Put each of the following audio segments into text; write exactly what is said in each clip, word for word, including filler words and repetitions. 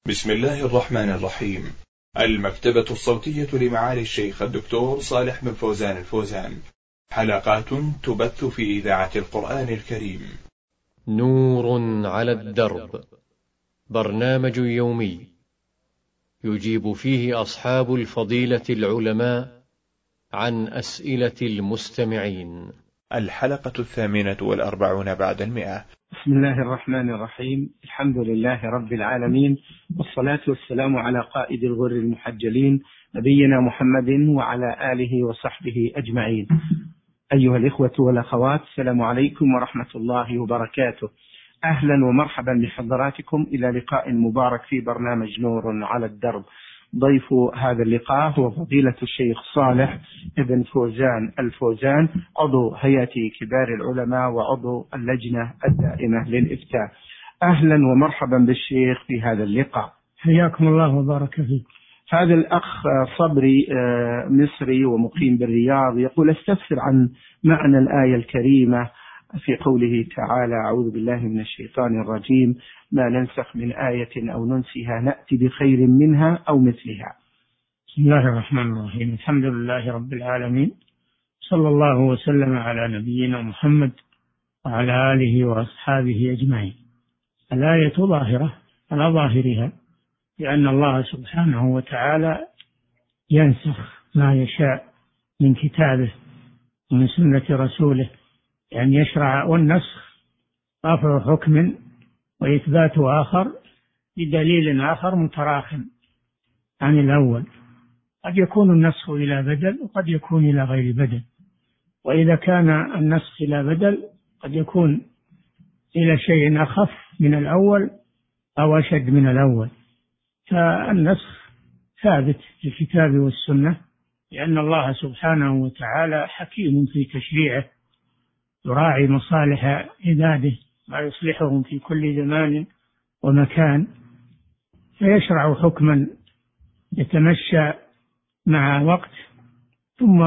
بسم الله الرحمن الرحيم. المكتبة الصوتية لمعالي الشيخ الدكتور صالح بن فوزان الفوزان، حلقات تبث في إذاعة القرآن الكريم. نور على الدرب، برنامج يومي يجيب فيه أصحاب الفضيلة العلماء عن أسئلة المستمعين. الحلقة الثامنة والأربعون بعد المئة. بسم الله الرحمن الرحيم. الحمد لله رب العالمين، والصلاة والسلام على قائد الغر المحجلين نبينا محمد وعلى آله وصحبه أجمعين. أيها الإخوة والأخوات، السلام عليكم ورحمة الله وبركاته. أهلا ومرحبا بحضراتكم إلى لقاء مبارك في برنامج نور على الدرب. ضيف هذا اللقاء هو فضيلة الشيخ صالح بن فوزان الفوزان، عضو هيئة كبار العلماء وعضو اللجنة الدائمة للإفتاء. أهلا ومرحبا بالشيخ في هذا اللقاء. حياكم الله وبارك فيك. هذا الأخ صبري مصري ومقيم بالرياض يقول: استفسر عن معنى الآية الكريمة في قوله تعالى: أعوذ بالله من الشيطان الرجيم، ما ننسخ من آية أو ننسها نأتي بخير منها أو مثلها. بسم الله الرحمن الرحيم. الحمد لله رب العالمين، صلى الله وسلم على نبينا محمد وعلى آله وأصحابه أجمعين. الآية ظاهرة على ظاهرها، لأن الله سبحانه وتعالى ينسخ ما يشاء من كتابه ومن سنة رسوله، يعني يشرع، والنسخ رفع حكم وإثبات آخر بدليل آخر متراخم عن الأول. قد يكون النسخ إلى بدل وقد يكون إلى غير بدل، وإذا كان النسخ إلى بدل قد يكون إلى شيء أخف من الأول أو أشد من الأول. فالنسخ ثابت في الكتاب والسنة، لأن الله سبحانه وتعالى حكيم في تشريعه، يراعي مصالح عباده ويصلحهم في كل زمان ومكان، فيشرع حكما يتمشى مع وقت، ثم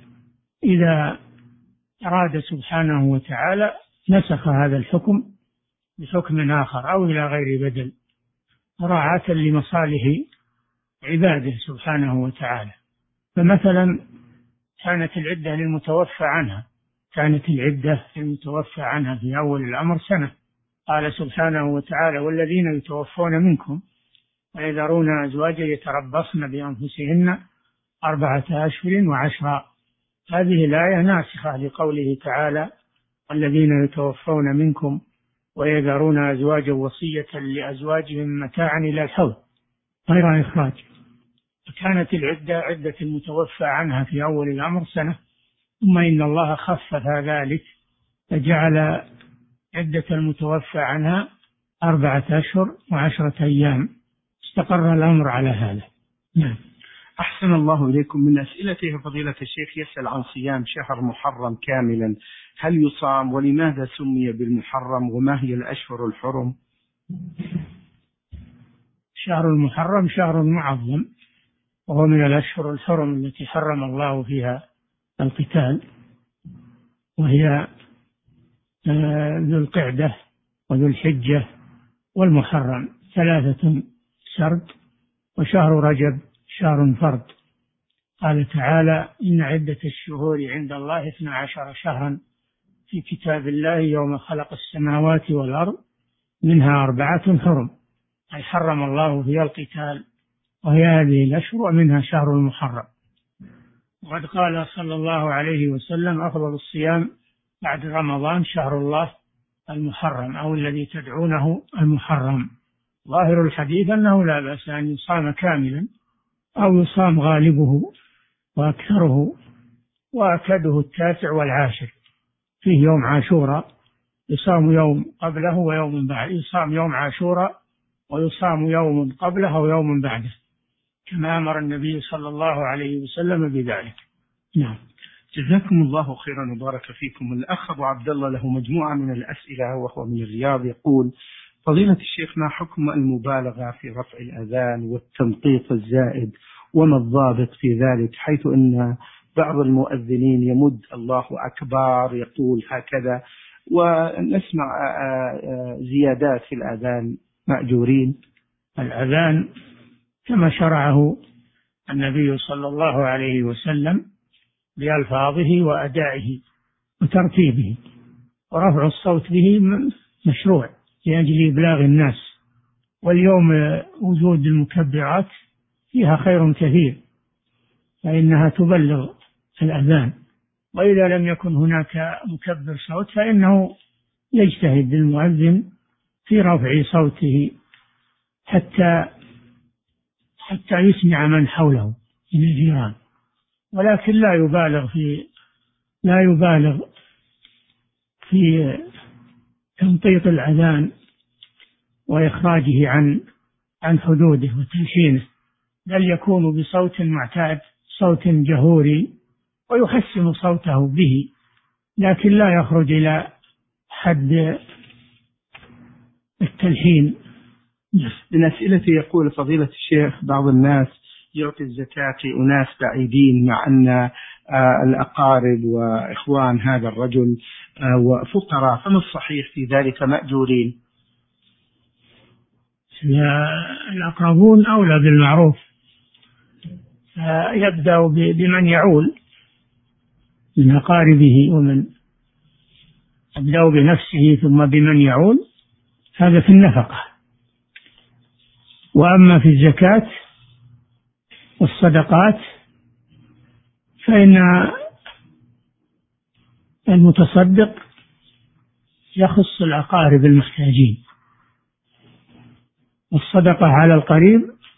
إذا أراد سبحانه وتعالى نسخ هذا الحكم بحكم آخر أو إلى غير بدل، مراعاة لمصالح عباده سبحانه وتعالى. فمثلا كانت العدة للمتوفى عنها كانت العدة للمتوفى عنها في أول الأمر سنة. قال سبحانه وتعالى: والذين يتوفون منكم ويذرون أزواجا يتربصن بأنفسهن أربعة أشهر وعشرا. هذه الآية ناسخة لقوله تعالى: والذين يتوفون منكم ويذرون أزواجا وصية لأزواجهم متاعا إلى الحول غير إخراج. فكانت العدة عدة المتوفى عنها في أول الأمر سنة، ثم إن الله خفف ذلك فجعل عدة المتوفى عنها أربعة أشهر وعشرة أيام. استقر الأمر على هذا. نعم. أحسن الله إليكم. من أسئلته فضيلة الشيخ يسأل عن صيام شهر محرم كاملا، هل يصام؟ ولماذا سمي بالمحرم؟ وما هي الأشهر الحرم؟ شهر المحرم شهر معظم، وهو من الأشهر الحرم التي حرم الله فيها القتال، وهي ذو القعدة وذو الحجة والمحرم ثلاثة سرد، وشهر رجب شهر فرد. قال تعالى: إن عدة الشهور عند الله اثنا عشر شهرا في كتاب الله يوم خلق السماوات والأرض منها أربعة حرم، أي حرم الله فيها القتال، وهي هذه الأشهر ومنها شهر المحرم. وقد قال صلى الله عليه وسلم: أفضل الصيام بعد رمضان شهر الله المحرم، أو الذي تدعونه المحرم. ظاهر الحديث أنه لا بأس أن يصام كاملا أو يصام غالبه وأكثره، وأكده التاسع والعاشر. فيه يوم عاشوراء يصام يوم قبله ويوم بعد، يصام يوم عاشوراء ويصام يوم قبله ويوم بعده، كما أمر النبي صلى الله عليه وسلم بذلك. نعم. جزاكم الله خيرا وبارك فيكم. الأخ أبو عبد الله له مجموعة من الأسئلة وهو من الرياض، يقول: فضيلة الشيخ، ما حكم المبالغة في رفع الأذان والتمطيط الزائد، وما الضابط في ذلك، حيث أن بعض المؤذنين يمد الله أكبر يقول هكذا، ونسمع زيادات في الأذان مأجورين؟ الأذان كما شرعه النبي صلى الله عليه وسلم بألفاظه وأدائه وترتيبه، ورفع الصوت به مشروع لأجل إبلاغ الناس. واليوم وجود المكبرات فيها خير كثير، فإنها تبلغ الأذان. وإذا لم يكن هناك مكبر صوت فإنه يجتهد المؤذن في رفع صوته حتى حتى يسمع من حوله من الجيران، ولكن لا يبالغ في لا يبالغ في تمطيط الأذان وإخراجه عن عن حدوده وتلحينه، بل يكون بصوت معتاد، صوت جهوري، ويحسن صوته به، لكن لا يخرج إلى حد التلحين. من أسئلة يقول فضيلة الشيخ بعض الناس يعطي الزكاة لأناس بعيدين، مع أن الأقارب وإخوان هذا الرجل وفقراء، فما الصحيح في ذلك مأجورين؟ الأقربون أولى بالمعروف، يبدأ بمن يعول من أقاربه، ومن يبدأ بنفسه ثم بمن يعول، هذا في النفقة. وأما في الزكاة والصدقات فإن المتصدق يخص الأقارب المحتاجين، والصدقة على القريب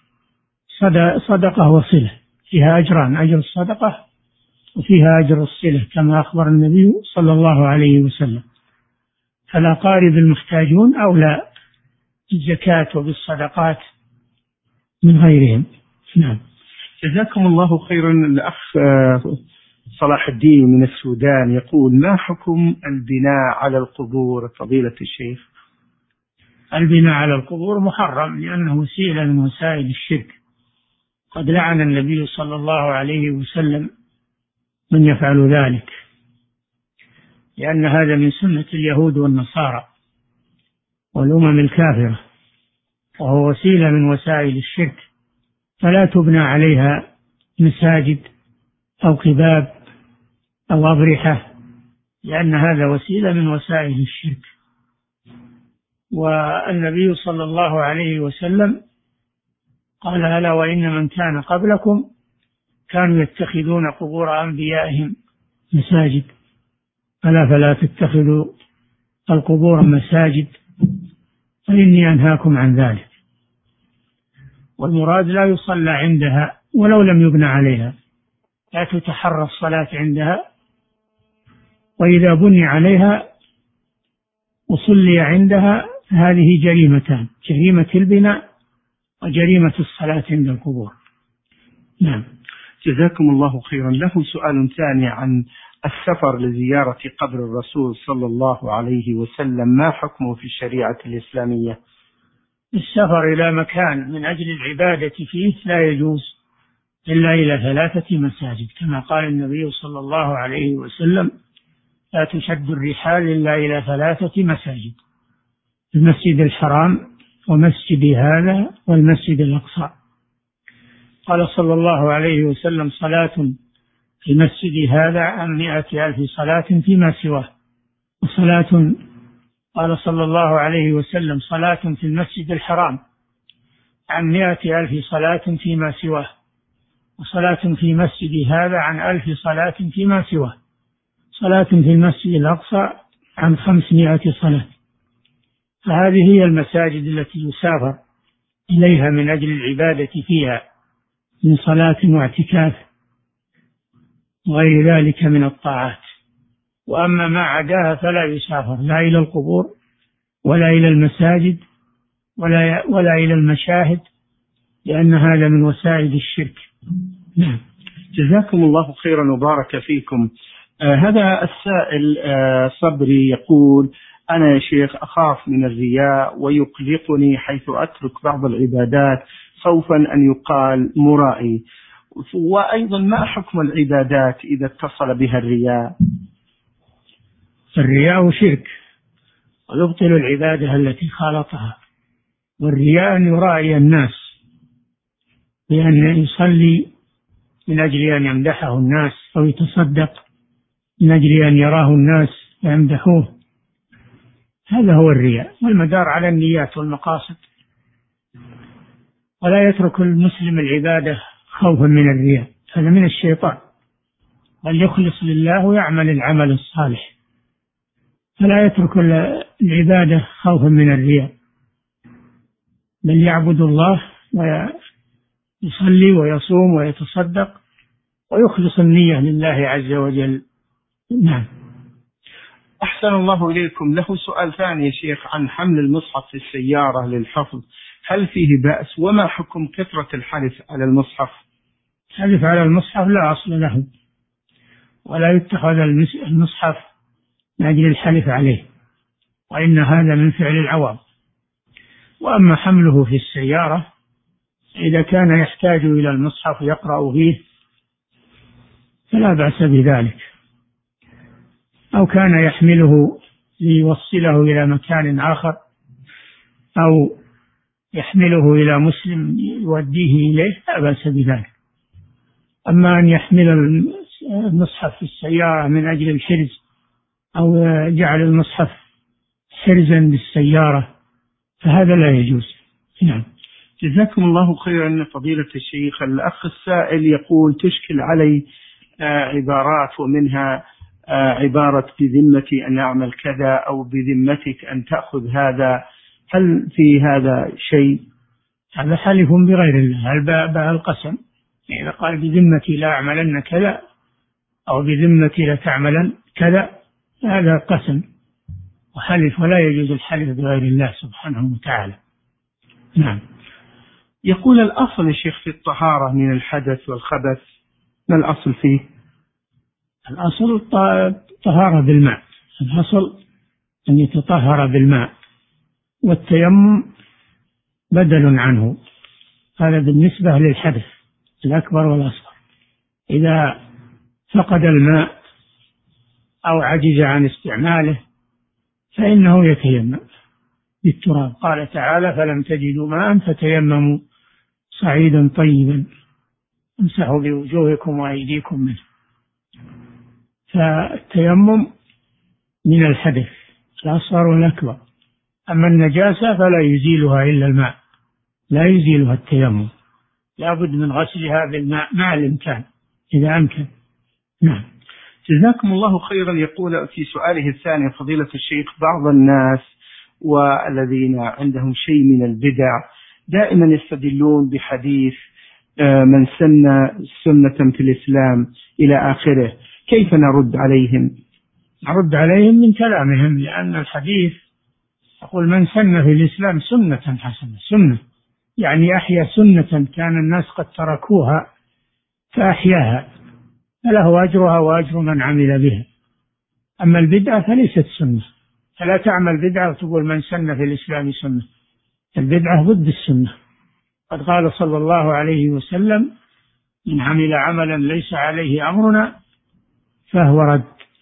صدقة وصلة، فيها أجران، أجر الصدقة وفيها أجر الصلة كما أخبر النبي صلى الله عليه وسلم. فالأقارب المحتاجون أولى بالزكاة وبالصدقات من غيرهم. نعم. جزاكم الله خيرا. الأخ صلاح الدين من السودان يقول: ما حكم البناء على القبور فضيلة الشيخ؟ البناء على القبور محرم، لأنه وسيلة من وسائل الشرك. قد لعن النبي صلى الله عليه وسلم من يفعل ذلك، لأن هذا من سنة اليهود والنصارى والأمم الكافرة، وهو وسيلة من وسائل الشرك، فلا تبنى عليها مساجد أو قباب أو أضرحة، لأن هذا وسيلة من وسائل الشرك. والنبي صلى الله عليه وسلم قال: ألا وإن من كان قبلكم كانوا يتخذون قبور أنبيائهم مساجد، ألا فلا تتخذوا القبور مساجد، فإني أنهاكم عن ذلك. والمراد لا يصلى عندها ولو لم يبنى عليها، لا تتحرى الصلاة عندها، وإذا بني عليها وصلي عندها هذه جريمتان: جريمة البناء وجريمة الصلاة عند القبور. نعم. جزاكم الله خيرا. له سؤال ثاني عن السفر لزيارة قبر الرسول صلى الله عليه وسلم، ما حكمه في الشريعة الإسلامية؟ السفر إلى مكان من أجل العبادة فيه لا يجوز إلا إلى ثلاثة مساجد، كما قال النبي صلى الله عليه وسلم: لا تشد الرحال إلا إلى ثلاثة مساجد: المسجد الحرام ومسجد هذا والمسجد الأقصى. قال صلى الله عليه وسلم: صلاة في مسجد هذا عن مائة ألف صلاة فيما سواه. وصلاة قال صلى الله عليه وسلم: صلاة في المسجد الحرام عن مائة ألف صلاة فيما سواه. وصلاة في مسجد هذا عن ألف صلاة فيما سواه. صلاة في المسجد الأقصى عن خمسمائة صلاة. فهذه هي المساجد التي يسافر إليها من أجل العبادة فيها من صلاة واعتكاف وغير ذلك من الطاعات. وأما ما عداها فلا يسافر لا إلى القبور ولا إلى المساجد ولا, ولا إلى المشاهد، لأن هذا من وسائل الشرك. نعم. جزاكم الله خيرا وبارك فيكم. آه هذا السائل آه صبري يقول: أنا يا شيخ أخاف من الرياء ويقلقني حيث أترك بعض العبادات خوفا أن يقال مرائي، وأيضا ما حكم العبادات إذا اتصل بها الرياء؟ الرياء شرك ويبطل العبادة التي خالطها، والرياء أن يرائي الناس بأن يصلي من أجل أن يمدحه الناس، أو يتصدق من أجل أن يراه الناس ويمدحوه. هذا هو الرياء، والمدار على النيات والمقاصد. ولا يترك المسلم العبادة خوفا من الرياء، هذا من الشيطان، بل يخلص لله ويعمل العمل الصالح، فلا يترك العبادة خوفا من الرياء، بل يعبد الله ويصلي ويصوم ويتصدق ويخلص النية لله عز وجل. نعم. أحسن الله إليكم. له سؤال ثاني يا شيخ عن حمل المصحف في السيارة للحفظ، هل فيه بأس؟ وما حكم كثرة الحلف على المصحف؟ الحلف على المصحف لا أصل له، ولا يتخذ المصحف من أجل الحلف عليه، وإن هذا من فعل العوام. وأما حمله في السيارة إذا كان يحتاج إلى المصحف يقرأ فيه فلا بأس بذلك، أو كان يحمله ليوصله إلى مكان آخر، أو يحمله إلى مسلم يوديه إليه لا بأس بذلك. أما أن يحمل المصحف في السيارة من أجل الحرز، أو جعل المصحف حرزا بالسيارة، فهذا لا يجوز. نعم. جزاكم الله خيرا فضيلة الشيخ. الأخ السائل يقول تشكل علي عبارات، ومنها عبارة بذمتي أن أعمل كذا، أو بذمتك أن تأخذ هذا، هل في هذا شيء؟ هذا حلف بغير الله، الباء القسم. إذا قال بذمتي لا أعملن كذا، أو بذمتي لا تعملن كذا، هذا قسم وحلف، ولا يجوز الحلف بغير الله سبحانه وتعالى. نعم. يقول الأصل يا شيخ في الطهارة من الحدث والخبث، ما الأصل فيه؟ الأصل الطهارة بالماء، الأصل أن يتطهر بالماء، والتيمم بدل عنه. هذا بالنسبة للحدث الأكبر والأصغر. إذا فقد الماء أو عجز عن استعماله فإنه يتيمم بالتراب. قال تعالى: فلم تجدوا ماء فتيمموا صعيدا طيبا امسحوا بوجوهكم وأيديكم منه. فالتيمم من الحدث الأصغر والأكبر. أما النجاسة فلا يزيلها إلا الماء، لا يزيلها التيمم، لا بد من غسلها بالماء مع الإمكان إذا أمكن. نعم. جزاكم الله خيرا. يقول في سؤاله الثاني فضيلة الشيخ: بعض الناس والذين عندهم شيء من البدع دائما يستدلون بحديث من سن سنة في الإسلام إلى آخره، كيف نرد عليهم؟ نرد عليهم من كلامهم، لأن الحديث يقول: من سن في الإسلام سنة حسنة. سنة يعني أحيا سنة كان الناس قد تركوها فأحياها، فله أجرها وأجر من عمل بها. أما البدعة فليست سنة، فلا تعمل بدعة وتقول من سن في الإسلام سنة. البدعة ضد السنة. قد قال صلى الله عليه وسلم: من عمل عملا ليس عليه أمرنا فهو رد.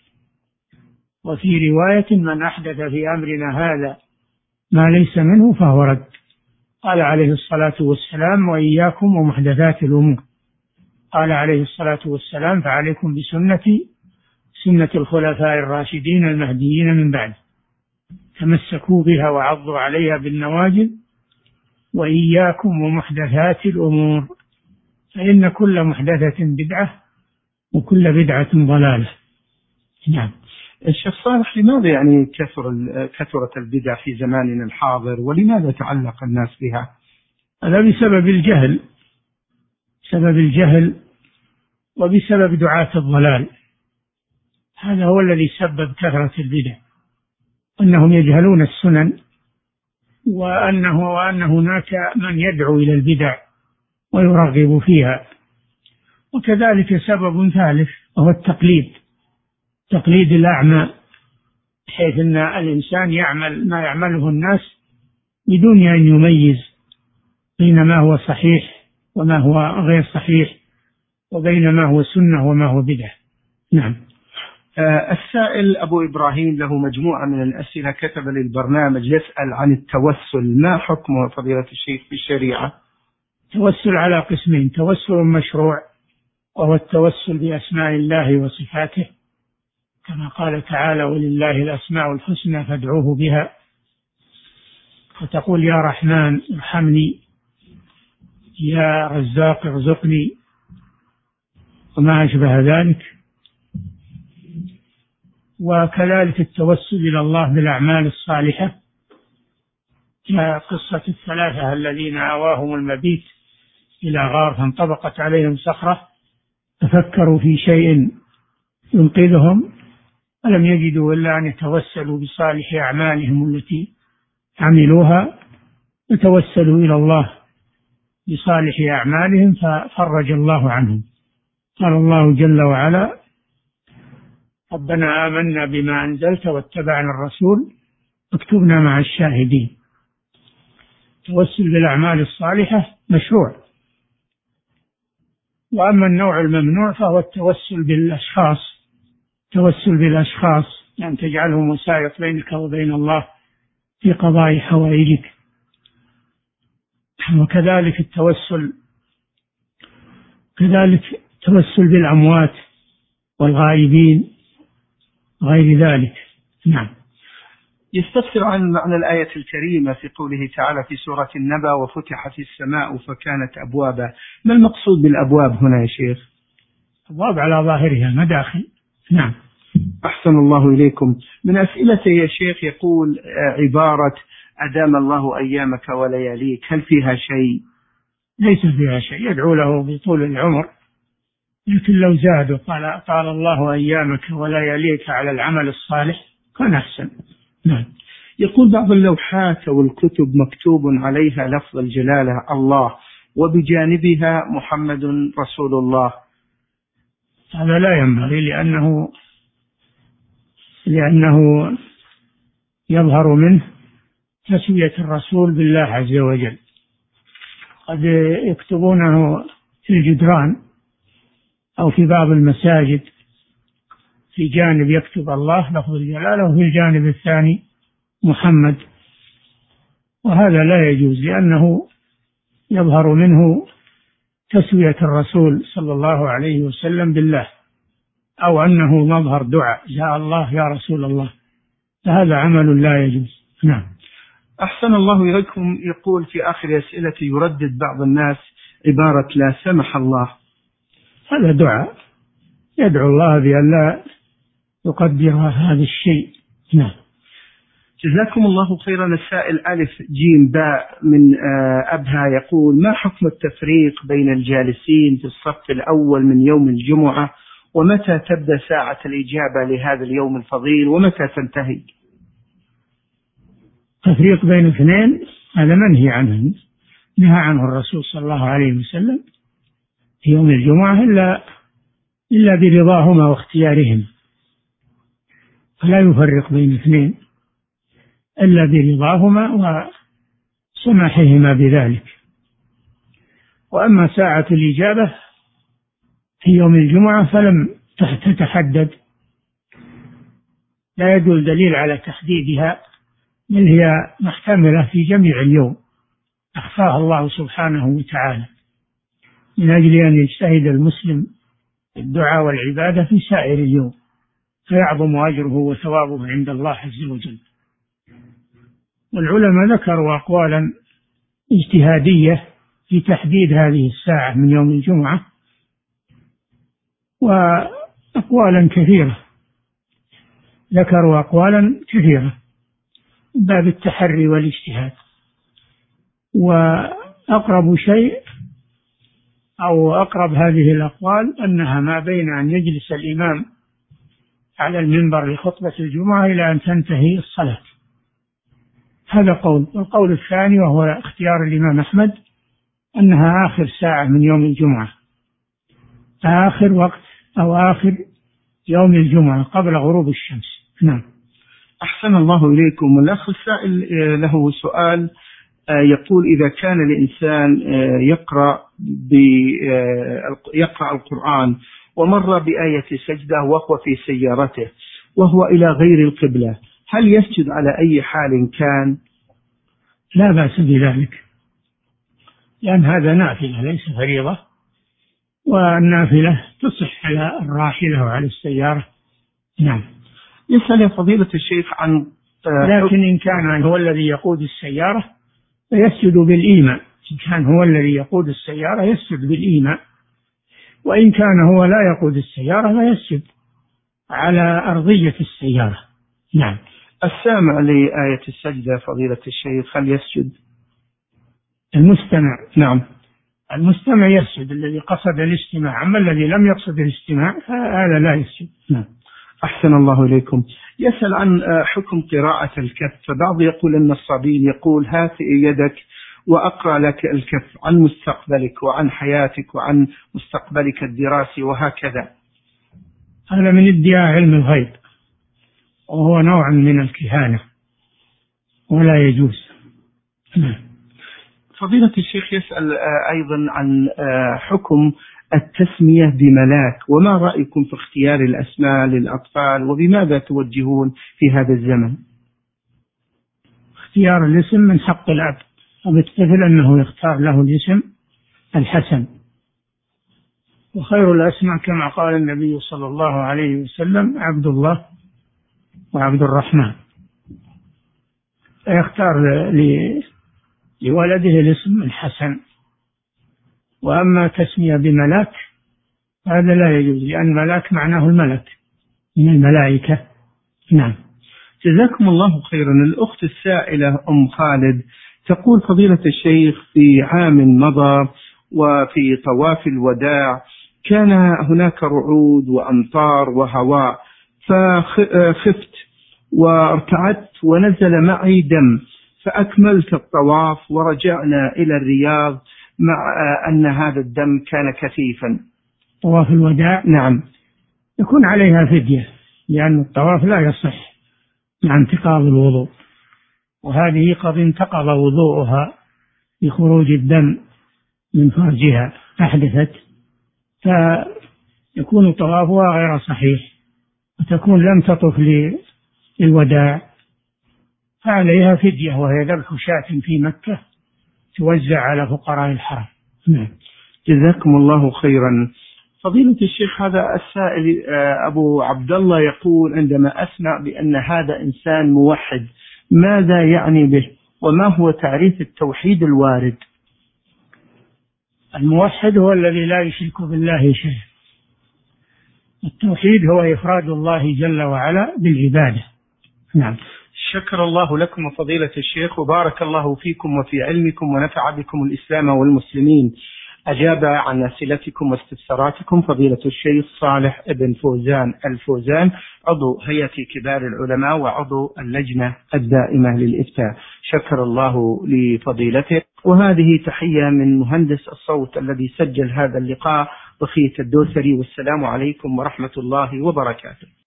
وفي رواية: من أحدث في أمرنا هذا ما ليس منه فهو رد. قال عليه الصلاة والسلام: وإياكم ومحدثات الأمور. قال عليه الصلاة والسلام: فعليكم بسنتي سنة الخلفاء الراشدين المهديين من بعد، تمسكوا بها وعضوا عليها بالنواجذ، وإياكم ومحدثات الأمور، فإن كل محدثة بدعة وكل بدعة ضلالة. نعم. الشيخ صالح، لماذا يعني كثر كثرت البدع في زماننا الحاضر، ولماذا تعلق الناس بها؟ هذا بسبب الجهل، بسبب الجهل وبسبب دعاة الضلال. هذا هو الذي سبب كثرة البدع، أنهم يجهلون السنن، وأنه وأن هناك من يدعو إلى البدع ويرغب فيها. وكذلك سبب ثالث وهو التقليد، تقليد الأعمى، حيث أن الإنسان يعمل ما يعمله الناس بدون أن يميز بين ما هو صحيح وما هو غير صحيح، وبين ما هو سنة وما هو بدعة. نعم. السائل أبو إبراهيم له مجموعة من الأسئلة، كتب للبرنامج يسأل عن التوسل، ما حكمه فضيلة الشيخ في الشريعة؟ التوسل على قسمين: توسل مشروع وهو التوسل بأسماء الله وصفاته، كما قال تعالى: ولله الأسماء الحسنى فادعوه بها، فتقول: يا رحمن ارحمني، يا رزاق ارزقني، وما أشبه ذلك. وكذلك التوسل إلى الله بالأعمال الصالحة، كقصة الثلاثة الذين آواهم المبيت إلى غار فانطبقت عليهم صخرة، تفكروا في شيء ينقذهم ولم يجدوا إلا أن يتوسلوا بصالح أعمالهم التي عملوها، يتوسلوا إلى الله بصالح أعمالهم ففرج الله عنهم. قال الله جل وعلا: ربنا آمنا بما أنزلت واتبعنا الرسول اكتبنا مع الشاهدين. التوسل بالأعمال الصالحة مشروع. وأما النوع الممنوع فهو التوسل بالأشخاص، التوسل بالأشخاص يعني تجعلهم وسائط بينك وبين الله في قضاء حوائجك. وكذلك التوسل كذلك التوسل بالأموات والغائبين غير ذلك. نعم. يستفسر عن معنى الآية الكريمة في قوله تعالى في سورة النبأ: وفتحت السماء فكانت أبوابا. ما المقصود بالأبواب هنا يا شيخ؟ أبواب على ظاهرها مداخل. نعم. أحسن الله إليكم. من أسئلته يا شيخ يقول: عبارة أدام الله أيامك ولياليك، هل فيها شيء؟ ليس فيها شيء، يدعو له بطول العمر، لكن لو زادوا قال طال الله أيامك ولياليك على العمل الصالح كان أحسن. نعم. يقول: بعض اللوحات والكتب مكتوب عليها لفظ الجلالة الله وبجانبها محمد رسول الله، هذا لا ينبغي، لأنه لأنه يظهر منه تسوية الرسول بالله عز وجل. قد يكتبونه في الجدران أو في بعض المساجد، في جانب يكتب الله لفظ الجلالة وفي الجانب الثاني محمد، وهذا لا يجوز، لأنه يظهر منه تسوية الرسول صلى الله عليه وسلم بالله، أو أنه مظهر دعاء: يا الله يا رسول الله، فهذا عمل لا يجوز. نعم. أحسن الله إليكم. يقول في آخر أسئلة: يردد بعض الناس عبارة لا سمح الله، هذا دعاء يدعو الله بأن لا يقدر هذا الشيء. نعم. جزاكم الله خيرا. السائل ألف جيم باء من أبها يقول: ما حكم التفريق بين الجالسين في الصف الأول من يوم الجمعة، ومتى تبدأ ساعة الإجابة لهذا اليوم الفضيل ومتى تنتهي؟ تفريق بين اثنين هذا منهي عنه، نهى عنه الرسول صلى الله عليه وسلم في يوم الجمعة إلا إلا برضاهما واختيارهم، فلا يفرق بين اثنين إلا برضاهما وسماحهما بذلك. وأما ساعة الإجابة في يوم الجمعة فلم تتحدد، لا يدل دليل على تحديدها، بل هي محتملة في جميع اليوم، أخفاها الله سبحانه وتعالى من أجل أن يجتهد المسلم الدعاء والعبادة في سائر اليوم، فيعظم أجره وثوابه عند الله عز وجل. والعلماء ذكروا أقوالا اجتهادية في تحديد هذه الساعة من يوم الجمعة، وأقوالا كثيرة، ذكروا أقوالا كثيرة باب التحري والاجتهاد. وأقرب شيء أو أقرب هذه الأقوال أنها ما بين أن يجلس الإمام على المنبر لخطبة الجمعة إلى أن تنتهي الصلاة، هذا قول. والقول الثاني وهو اختيار الإمام أحمد أنها آخر ساعة من يوم الجمعة، آخر وقت أو آخر يوم الجمعة قبل غروب الشمس. نعم. أحسن الله إليكم. الأخ السائل له سؤال يقول: إذا كان الإنسان يقرأ يقرأ القرآن ومر بآية السجدة وهو في سيارته وهو إلى غير القبلة، هل يسجد على أي حال كان؟ لا بأس بذلك، لأن هذا نافلة ليس فريضة، والنافلة تصح على الراحلة وعلى السيارة. نعم. يسأل فضيلة الشيخ عن لكن إن كان هو الذي يقود السيارة فيسجد بالإيماء، إن كان هو الذي يقود السيارة يسجد بالإيماء، وإن كان هو لا يقود السيارة فيسجد على أرضية السيارة. نعم. السامع لآية السجدة فضيلة الشيخ هل يسجد؟ المستمع. نعم. المستمع يسجد، الذي قصد الاستماع، أما الذي لم يقصد الاستماع فهذا لا يسجد. نعم. أحسن الله إليكم. يسأل عن حكم قراءة الكف، فبعض يقول أن الصبي يقول هات يدك وأقرأ لك الكف عن مستقبلك وعن حياتك وعن مستقبلك الدراسي وهكذا. هذا من ادعاء علم الغيب، وهو نوع من الكهانة ولا يجوز. فضيلة الشيخ يسأل أيضا عن حكم التسمية بملاك، وما رأيكم في اختيار الأسماء للأطفال، وبماذا توجهون في هذا الزمن؟ اختيار الاسم من حق الأب، وبالطفل أنه يختار له الاسم الحسن، وخير الأسماء كما قال النبي صلى الله عليه وسلم عبد الله وعبد الرحمن، فيختار لولده الاسم الحسن. وأما تسمية بملاك هذا لا يجوز، لأن ملاك معناه الملك من الملائكة. نعم. جزاكم الله خيرا. الأخت السائلة أم خالد تقول فضيلة الشيخ في عام مضى وفي طواف الوداع كان هناك رعود وأمطار وهواء، فخفت وارتعدت ونزل معي دم، فأكملت الطواف ورجعنا إلى الرياض مع أن هذا الدم كان كثيفا. طواف الوداع نعم يكون عليها فدية، لأن الطواف لا يصح مع انتقاض الوضوء، وهذه قد انتقض وضوءها بخروج الدم من فرجها أحدثت، فيكون طوافها غير صحيح وتكون لم تطف للوداع، فعليها فدية وهي ذبح شاة في مكة توزع على فقراء الحرم. نعم. جزاكم الله خيرا. فضيلة الشيخ هذا السائل أبو عبد الله يقول عندما أسمع بأن هذا إنسان موحد ماذا يعني به، وما هو تعريف التوحيد الوارد؟ الموحد هو الذي لا يشرك بالله شيئا. التوحيد هو إفراد الله جل وعلا بالعبادة. نعم. شكر الله لكم فضيلة الشيخ، وبارك الله فيكم وفي علمكم، ونفع بكم الإسلام والمسلمين. أجاب عن أسئلتكم واستفساراتكم فضيلة الشيخ صالح بن فوزان الفوزان، عضو هيئة كبار العلماء وعضو اللجنة الدائمة للإفتاء. شكر الله لفضيلته. وهذه تحية من مهندس الصوت الذي سجل هذا اللقاء بخيت الدوسري، والسلام عليكم ورحمة الله وبركاته.